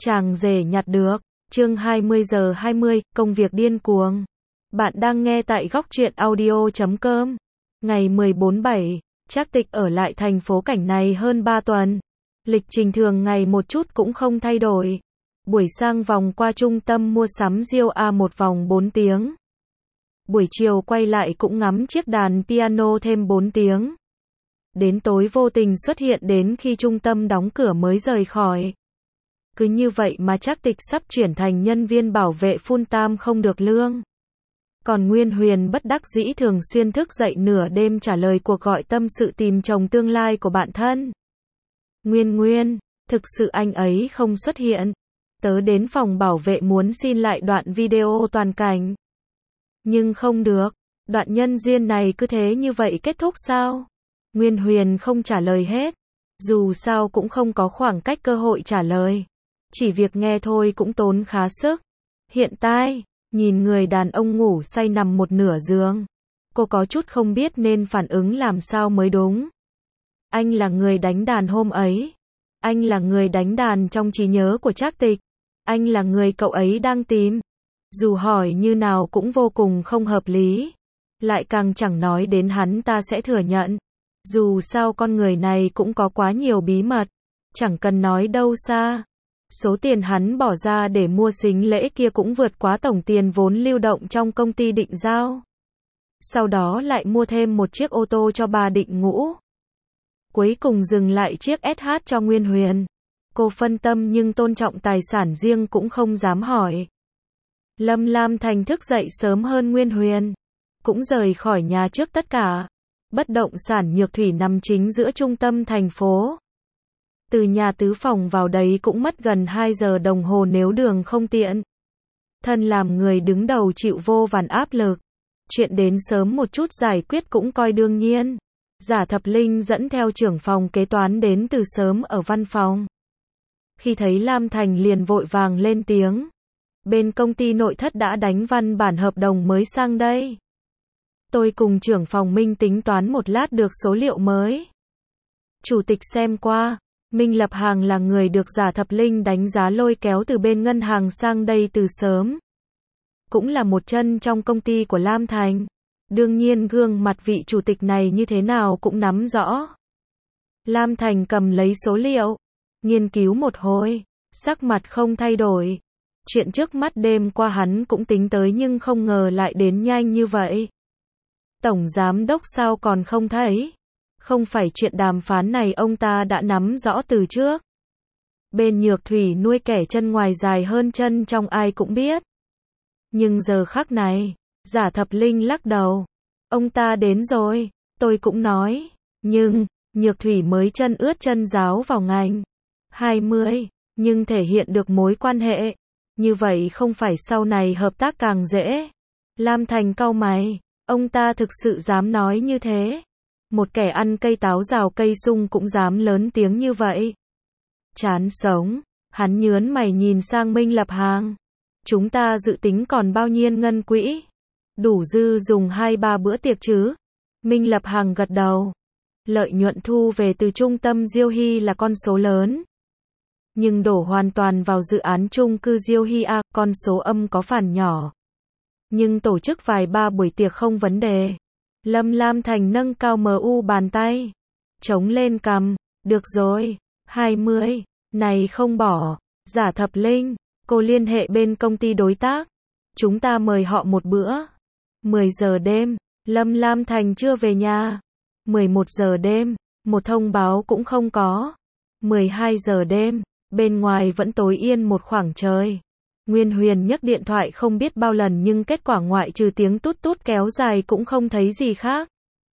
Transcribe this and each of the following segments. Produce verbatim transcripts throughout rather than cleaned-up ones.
Chàng rể nhặt được, chương hai mươi giờ hai mươi, công việc điên cuồng. Bạn đang nghe tại góc truyện audio chấm com. Ngày mười bốn bảy, Trác Tịch ở lại thành phố cảnh này hơn ba tuần. Lịch trình thường ngày một chút cũng không thay đổi. Buổi sang vòng qua trung tâm mua sắm Diêu A một vòng bốn tiếng. Buổi chiều quay lại cũng ngắm chiếc đàn piano thêm bốn tiếng. Đến tối vô tình xuất hiện đến khi trung tâm đóng cửa mới rời khỏi. Cứ như vậy mà Trác Tịch sắp chuyển thành nhân viên bảo vệ full time không được lương. Còn Nguyên Huyền bất đắc dĩ thường xuyên thức dậy nửa đêm trả lời cuộc gọi tâm sự tìm chồng tương lai của bạn thân. Nguyên Nguyên, thực sự anh ấy không xuất hiện. Tớ đến phòng bảo vệ muốn xin lại đoạn video toàn cảnh. Nhưng không được, đoạn nhân duyên này cứ thế như vậy kết thúc sao? Nguyên Huyền không trả lời hết. Dù sao cũng không có khoảng cách cơ hội trả lời. Chỉ việc nghe thôi cũng tốn khá sức. Hiện tại, nhìn người đàn ông ngủ say nằm một nửa giường. Cô có chút không biết nên phản ứng làm sao mới đúng. Anh là người đánh đàn hôm ấy. Anh là người đánh đàn trong trí nhớ của Trác Tịch. Anh là người cậu ấy đang tìm. Dù hỏi như nào cũng vô cùng không hợp lý. Lại càng chẳng nói đến hắn ta sẽ thừa nhận. Dù sao con người này cũng có quá nhiều bí mật. Chẳng cần nói đâu xa. Số tiền hắn bỏ ra để mua sính lễ kia cũng vượt quá tổng tiền vốn lưu động trong công ty Định Giao. Sau đó lại mua thêm một chiếc ô tô cho bà Định Ngũ. Cuối cùng dừng lại chiếc ét hát cho Nguyên Huyền. Cô phân tâm nhưng tôn trọng tài sản riêng cũng không dám hỏi. Lâm Lam Thành thức dậy sớm hơn Nguyên Huyền. Cũng rời khỏi nhà trước tất cả. Bất động sản Nhược Thủy nằm chính giữa trung tâm thành phố. Từ nhà tứ phòng vào đấy cũng mất gần hai giờ đồng hồ nếu đường không tiện. Thân làm người đứng đầu chịu vô vàn áp lực. Chuyện đến sớm một chút giải quyết cũng coi đương nhiên. Giả Thập Linh dẫn theo trưởng phòng kế toán đến từ sớm ở văn phòng. Khi thấy Lam Thành liền vội vàng lên tiếng. Bên công ty nội thất đã đánh văn bản hợp đồng mới sang đây. Tôi cùng trưởng phòng Minh tính toán một lát được số liệu mới. Chủ tịch xem qua. Minh Lập Hàng là người được Giả Thập Linh đánh giá lôi kéo từ bên ngân hàng sang đây từ sớm. Cũng là một chân trong công ty của Lam Thành. Đương nhiên gương mặt vị chủ tịch này như thế nào cũng nắm rõ. Lam Thành cầm lấy số liệu. Nghiên cứu một hồi. Sắc mặt không thay đổi. Chuyện trước mắt đêm qua hắn cũng tính tới nhưng không ngờ lại đến nhanh như vậy. Tổng giám đốc sao còn không thấy? Không phải chuyện đàm phán này ông ta đã nắm rõ từ trước. Bên Nhược Thủy nuôi kẻ chân ngoài dài hơn chân trong ai cũng biết. Nhưng giờ khắc này, Giả Thập Linh lắc đầu. Ông ta đến rồi, tôi cũng nói. Nhưng, Nhược Thủy mới chân ướt chân ráo vào ngành hai mươi, nhưng thể hiện được mối quan hệ. Như vậy không phải sau này hợp tác càng dễ. Lam Thành cau mày, ông ta thực sự dám nói như thế. Một kẻ ăn cây táo rào cây sung cũng dám lớn tiếng như vậy. Chán sống, hắn nhớn mày nhìn sang Minh Lập Hàng. Chúng ta dự tính còn bao nhiêu ngân quỹ? Đủ dư dùng hai ba bữa tiệc chứ? Minh Lập Hàng gật đầu. Lợi nhuận thu về từ trung tâm Diêu Hy là con số lớn. Nhưng đổ hoàn toàn vào dự án chung cư Diêu Hy A, con số âm có phản nhỏ. Nhưng tổ chức vài ba buổi tiệc không vấn đề. Lâm Lam Thành nâng cao mờ u bàn tay. Chống lên cằm. Được rồi. hai mươi. Này không bỏ. Giả Thập Linh. Cô liên hệ bên công ty đối tác. Chúng ta mời họ một bữa. mười giờ đêm. Lâm Lam Thành chưa về nhà. mười một giờ đêm. Một thông báo cũng không có. mười hai giờ đêm. Bên ngoài vẫn tối yên một khoảng trời. Nguyên Huyền nhấc điện thoại không biết bao lần nhưng kết quả ngoại trừ tiếng tút tút kéo dài cũng không thấy gì khác.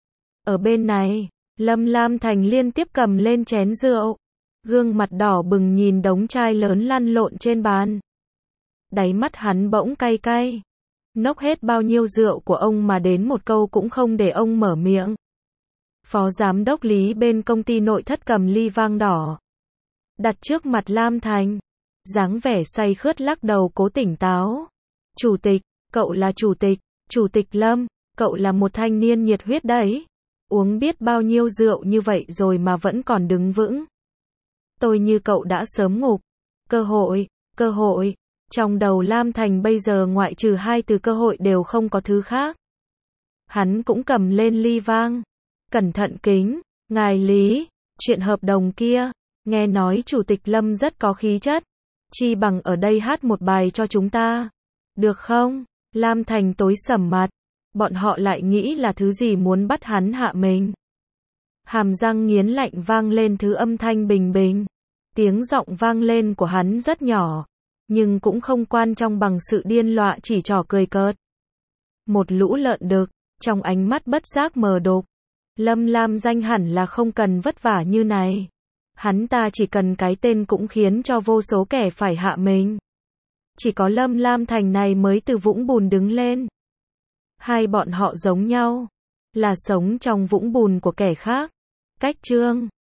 Ở bên này, Lâm Lam Thành liên tiếp cầm lên chén rượu. Gương mặt đỏ bừng nhìn đống chai lớn lăn lộn trên bàn. Đáy mắt hắn bỗng cay cay. Nốc hết bao nhiêu rượu của ông mà đến một câu cũng không để ông mở miệng. Phó giám đốc Lý bên công ty nội thất cầm ly vang đỏ. Đặt trước mặt Lam Thành. Dáng vẻ say khướt lắc đầu cố tỉnh táo. Chủ tịch, cậu là chủ tịch, chủ tịch Lâm, cậu là một thanh niên nhiệt huyết đấy. Uống biết bao nhiêu rượu như vậy rồi mà vẫn còn đứng vững. Tôi như cậu đã sớm ngục. Cơ hội, Cơ hội. Trong đầu Lam Thành bây giờ ngoại trừ hai từ cơ hội đều không có thứ khác. Hắn cũng cầm lên ly vang. Cẩn thận kính. Ngài Lý, chuyện hợp đồng kia, nghe nói Chủ tịch Lâm rất có khí chất. Chi bằng ở đây hát một bài cho chúng ta. Được không? Lam Thành tối sầm mặt. Bọn họ lại nghĩ là thứ gì muốn bắt hắn hạ mình. Hàm răng nghiến lạnh vang lên thứ âm thanh bình bình. Tiếng giọng vang lên của hắn rất nhỏ, nhưng cũng không quan trọng bằng sự điên loạn chỉ trỏ cười cợt. Một lũ lợn đực, trong ánh mắt bất giác mờ đục. Lâm Lam Danh hẳn là không cần vất vả như này. Hắn ta chỉ cần cái tên cũng khiến cho vô số kẻ phải hạ mình. Chỉ có Lâm Lam Thành này mới từ vũng bùn đứng lên. Hai bọn họ giống nhau, là sống trong vũng bùn của kẻ khác. Cách chương